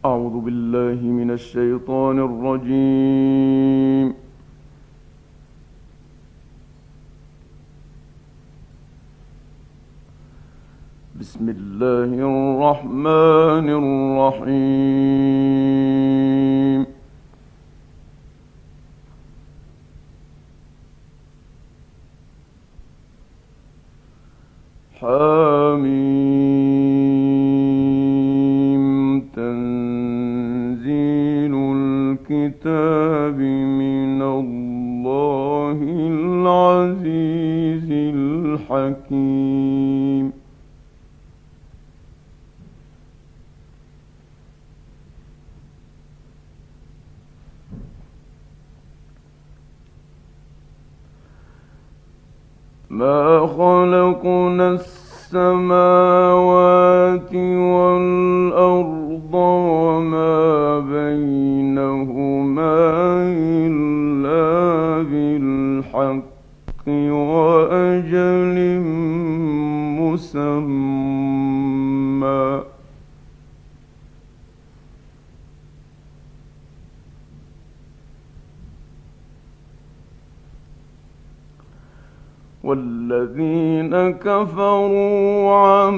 أعوذ بالله من الشيطان الرجيم. بسم الله الرحمن الرحيم. حميم. تنزيل الكتاب من الله العزيز الحكيم. ما خلقنا السماوات والأرض وما بينهما إلا بالحق وأجل مسمى. والذين كفروا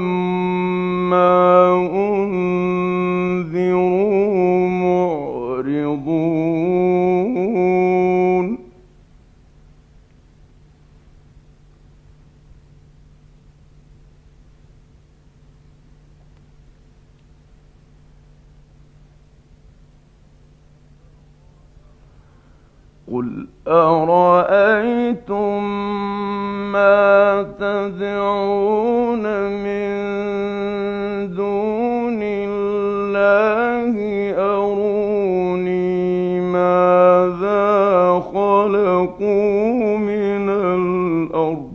عما أنذروا معرضون. قل أرأيتم ما تدعون من دون الله أروني ماذا خلقوا من الأرض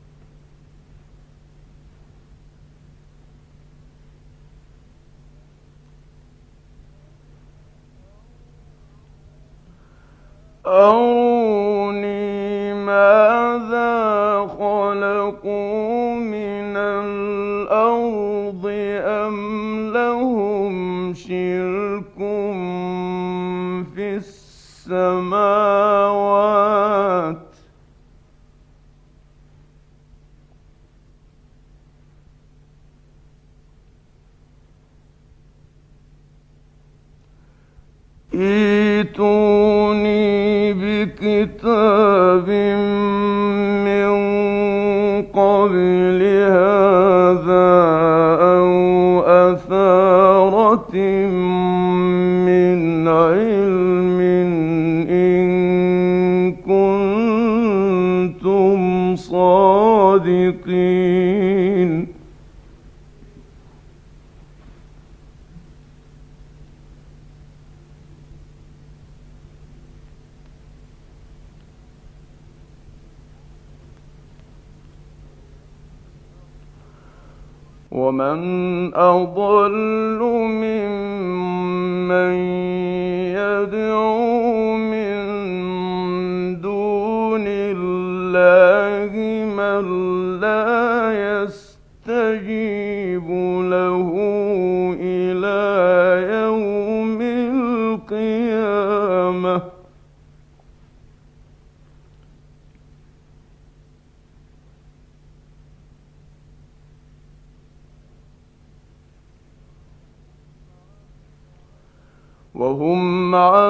أروني ماذا خلقوا من الأرض أم لهم شرك في السماوات ائتوني بكتاب من قبل هذا أو أثارة من علم إن كنتم صادقين. ومن أضل ممن يدعو من دون الله من لا يستجيب له إلى يوم القيامة وهم عن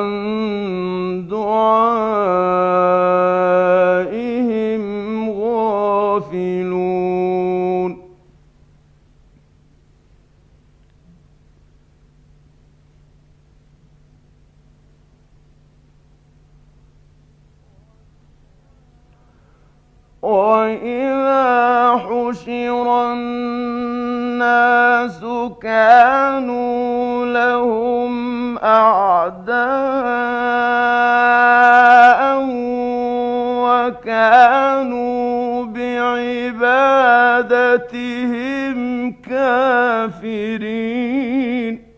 دعائهم غافلون. وإذا حشر الناس كانوا لهم أعداء وكانوا بعبادتهم كافرين.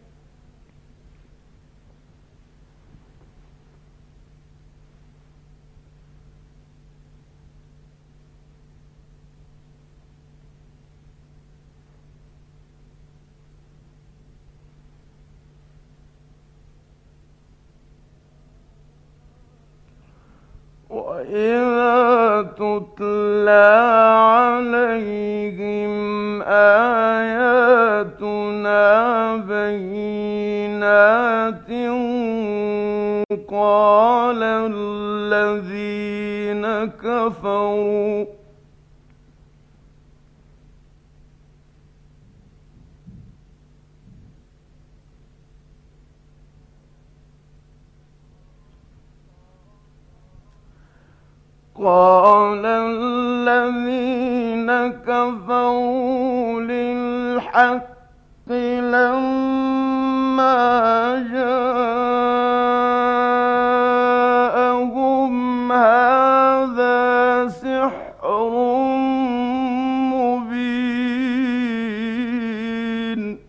وإذا تتلى عليهم آياتنا بينات قال الذين كفروا للحق لما جاءهم هذا سحر مبين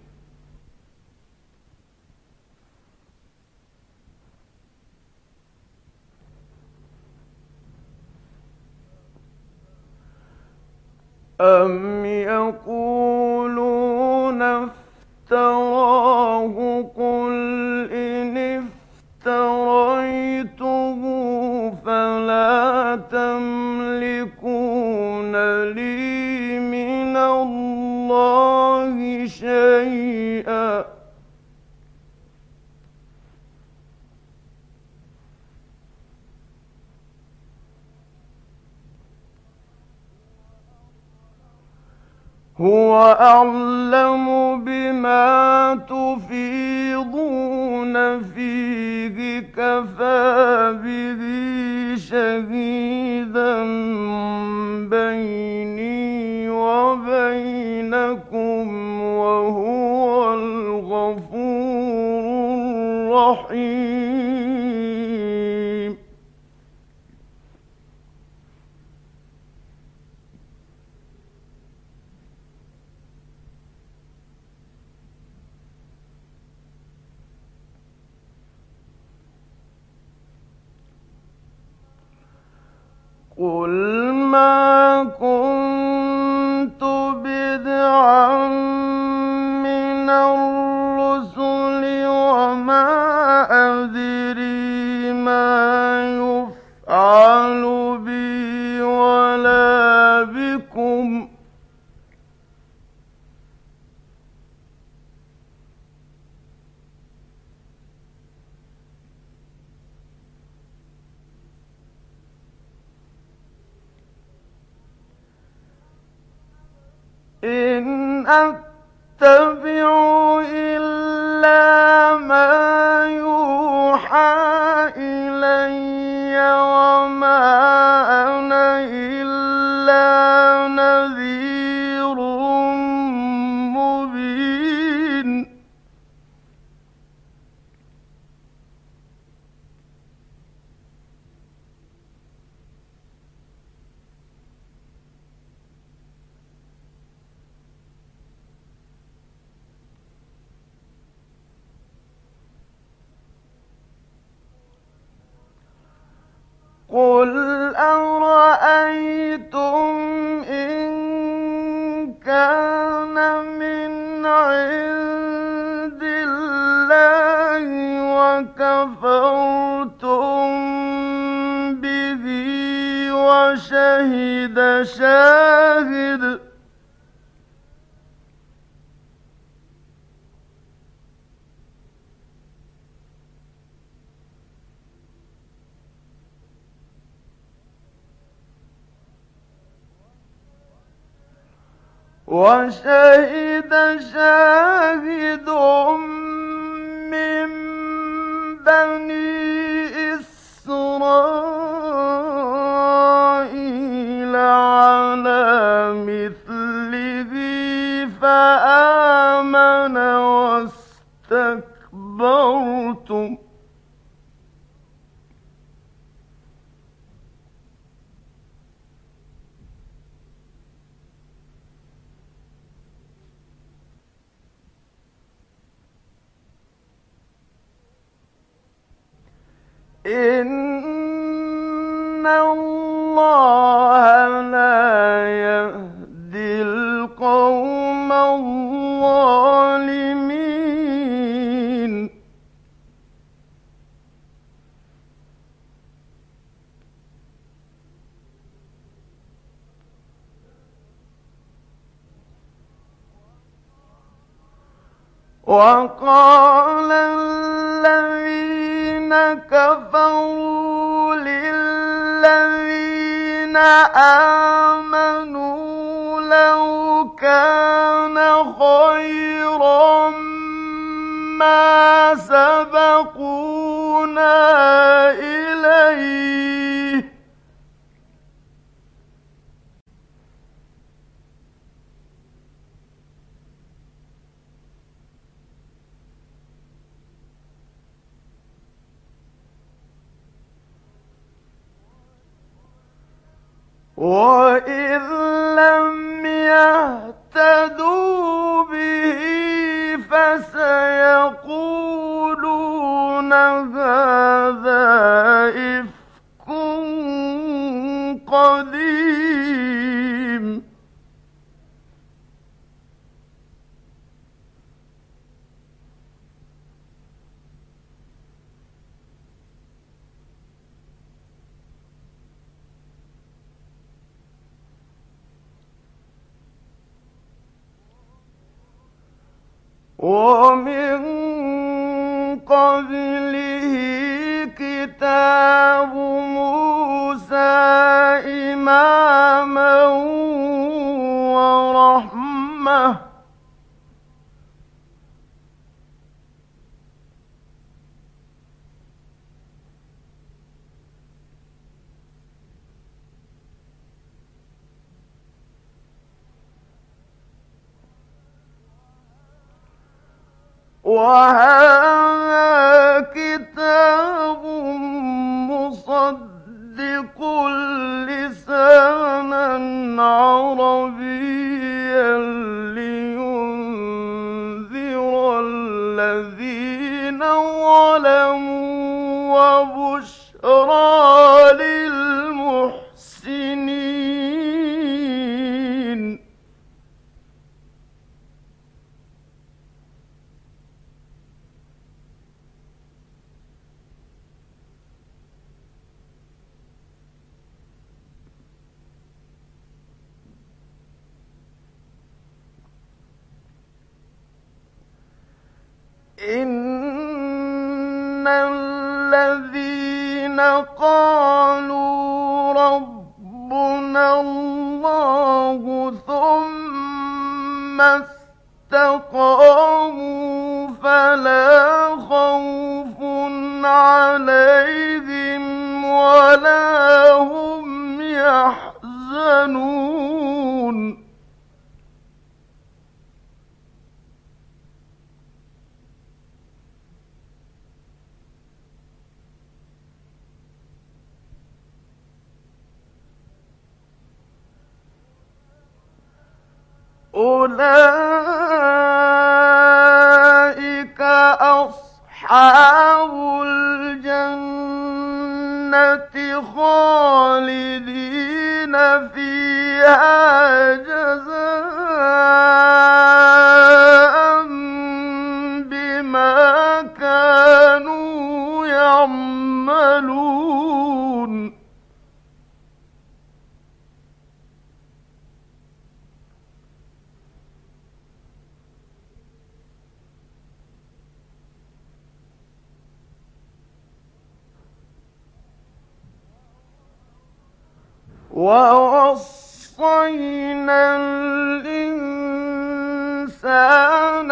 أم يقولون افتراه قل إن افتريته فلا تملكون لي من الله شيئا هو أعلم بما تفيضون فيه كفى به شهيدا بيني وبينكم وهو الغفور الرحيم قل ما كنت بدعا من الرسل وما أدري ما يفعل بي ولا بكم إن أتبع إلا ما يوحى إلي وما أنا إلا نذير مبين قل أرأيتم إن كان من عند الله وكفرتم به وشهد شاهد من بني إسرائيل على مثله فآمن واستكبرتم إن الله لا يهدي القوم الظالمين وقال الذين كفروا للذين آمنوا لو كان خيرا ما سبقونا إليه وإذ لم يهتدوا به فسيقولون هذا إفك قديم ومن قبله كتاب موسى إماما ورحمة وهذا كتاب مصدق لسانا عربيا لينذر الذين ظلموا وبشرى للمحسنين إن الذين قالوا ربنا الله ثم استقاموا فلا خوف عليهم ولا هم يحزنون أولئك أصحاب الجنة خالدين فيها جزاء بما كانوا يعملون ووصينا الإنسان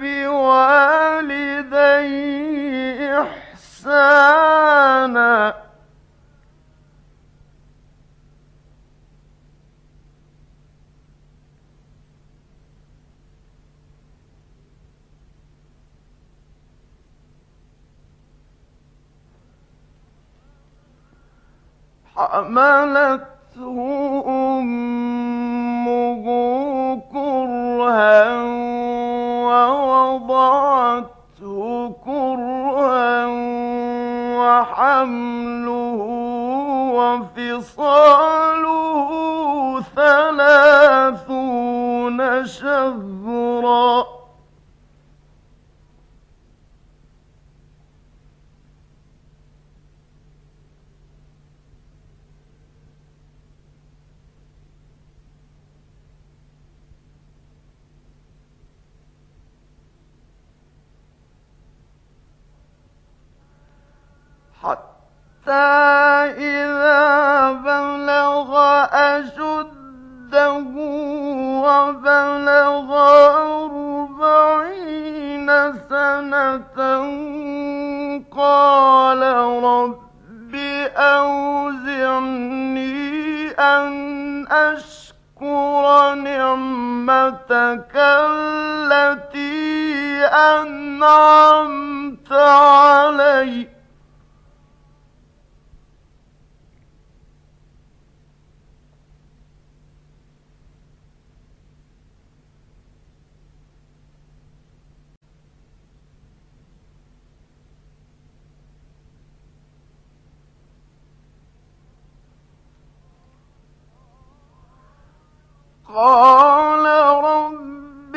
بوالديه إحسانا حملته أمه كرها ووضعته كرها وحمله وفصاله 30 شهرا حتى إذا بلغ أشده وبلغ 40 سنة قال رب أوزعني أن أشكر نعمتك التي أنعمت علي قال رب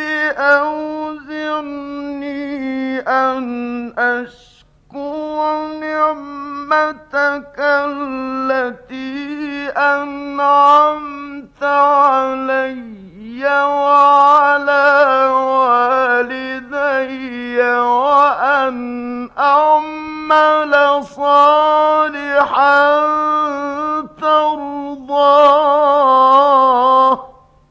أوزعني أن أشكر نعمتك التي أنعمت علي وعلى والدي وأن أعمل صالحا ترضاه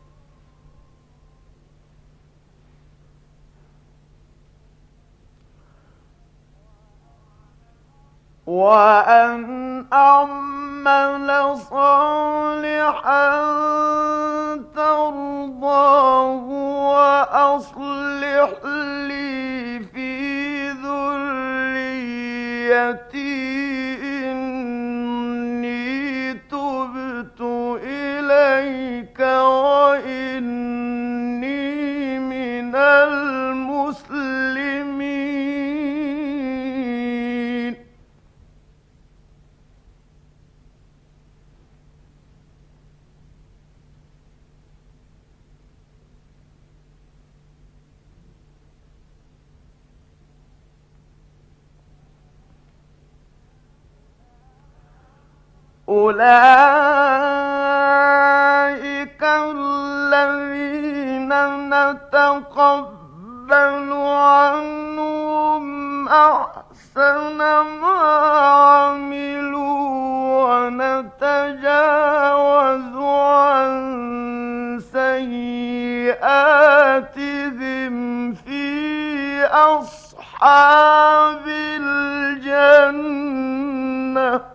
وأصلح لي في ذريتي إني تبت إليك وإني من المسلمين أولئك الذين نتقبل عنهم أحسن ما عملوا ونتجاوز عن سيئاتهم في أصحاب الجنة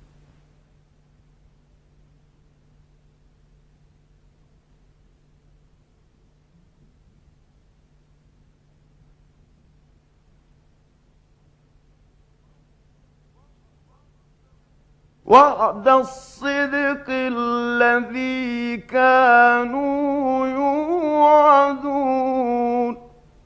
وعد الصدق الذي كانوا يوعدون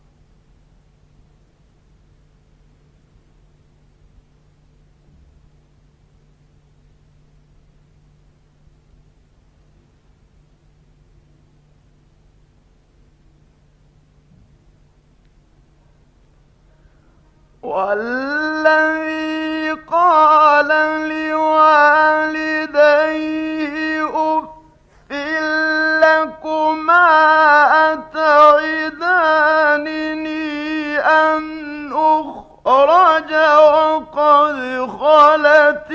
والذي قال لوالديه أف لكما أتعدانني أن أخرج وقد خلت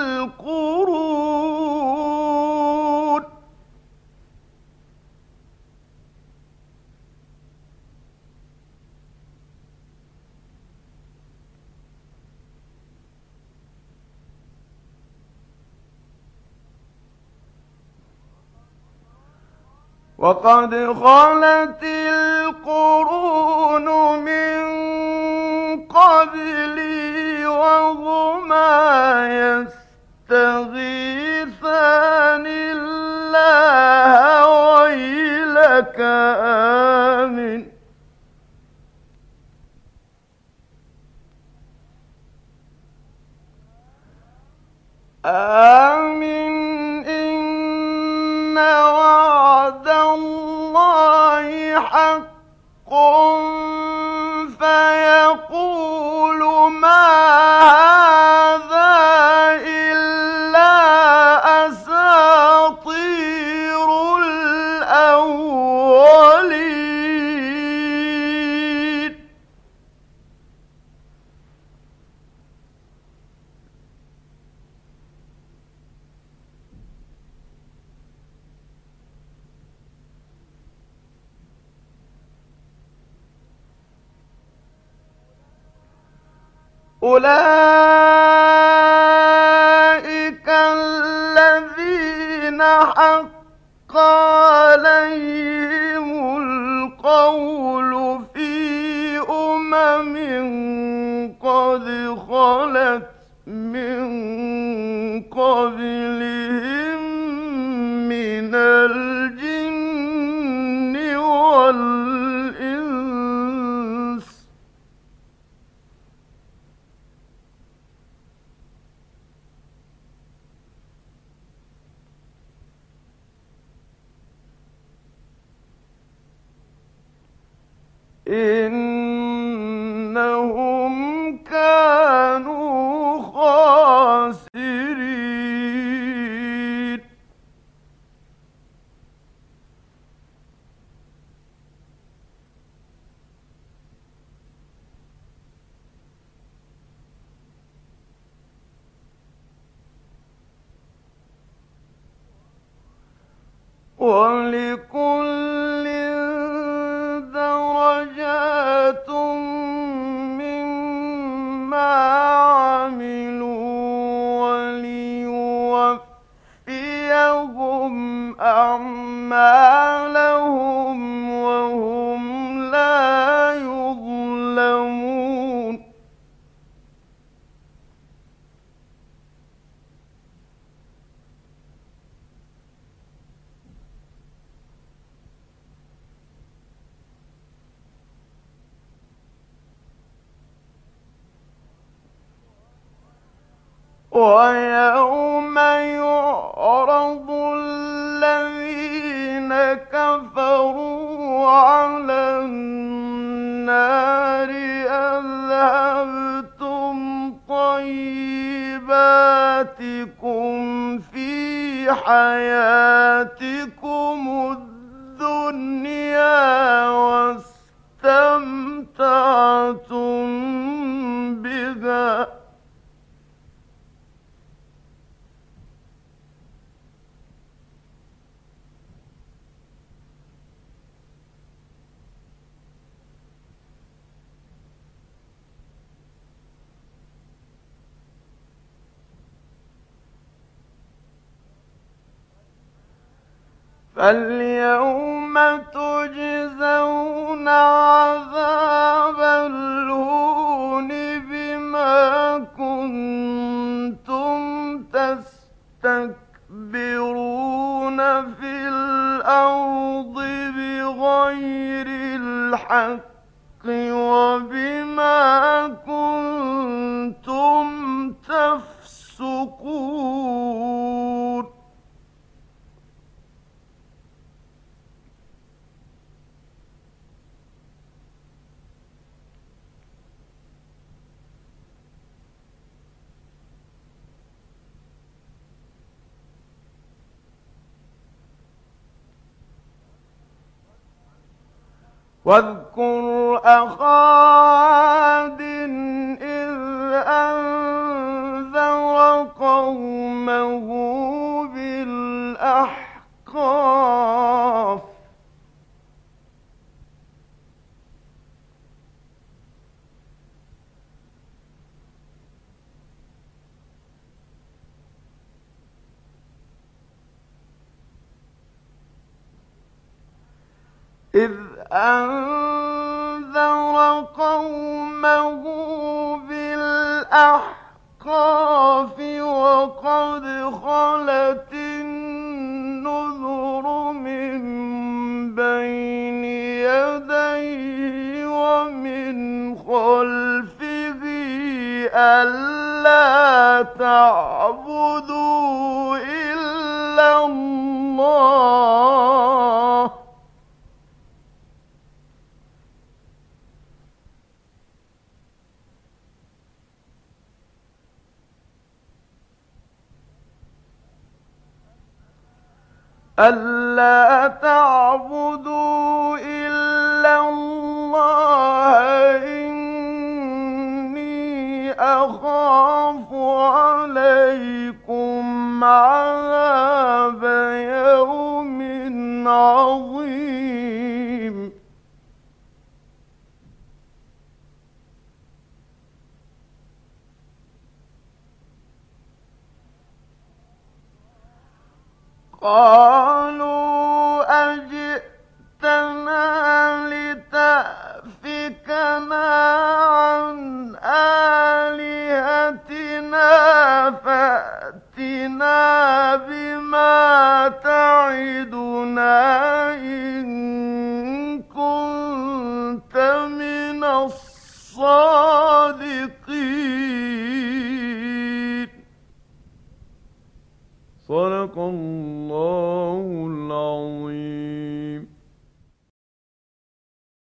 القرون وقد خلت القرون من قبلي وهما يستغيثان الله ويلك آمن إن وعد الله حق فيقول ما هذا إلا أساطير الأولين أولئك الذين حق عليهم القول في قد خلت من قبلهم من الجن والإنس إنهم كانوا خاسرين ولكل درجات مما عملوا وليوفيهم أعمالهم وهم لا يظلمون ويوم يعرض الذين كفروا على النار أذهبتم طيباتكم في حياتكم الدنيا واستمتعتم بها فاليوم تجزون عذاب الهون بما كنتم تستكبرون في الأرض بغير الحق وبما كنتم تفسقون واذكر أخا عاد إذ أنذر قومه بالأحقاف إذ أنذر قومه بالأحقاف وقد خلت النذر من بين يديه ومن خلفه ألا تعبدوا إلا الله ألا تعبدوا إلا الله إني أخاف عليكم عذاب يوم عظيم قالوا أجئتنا لتأفكنا عن آلهتنا فأتنا بما تعدنا إن كنت من الصادقين. صدق الله العظيم.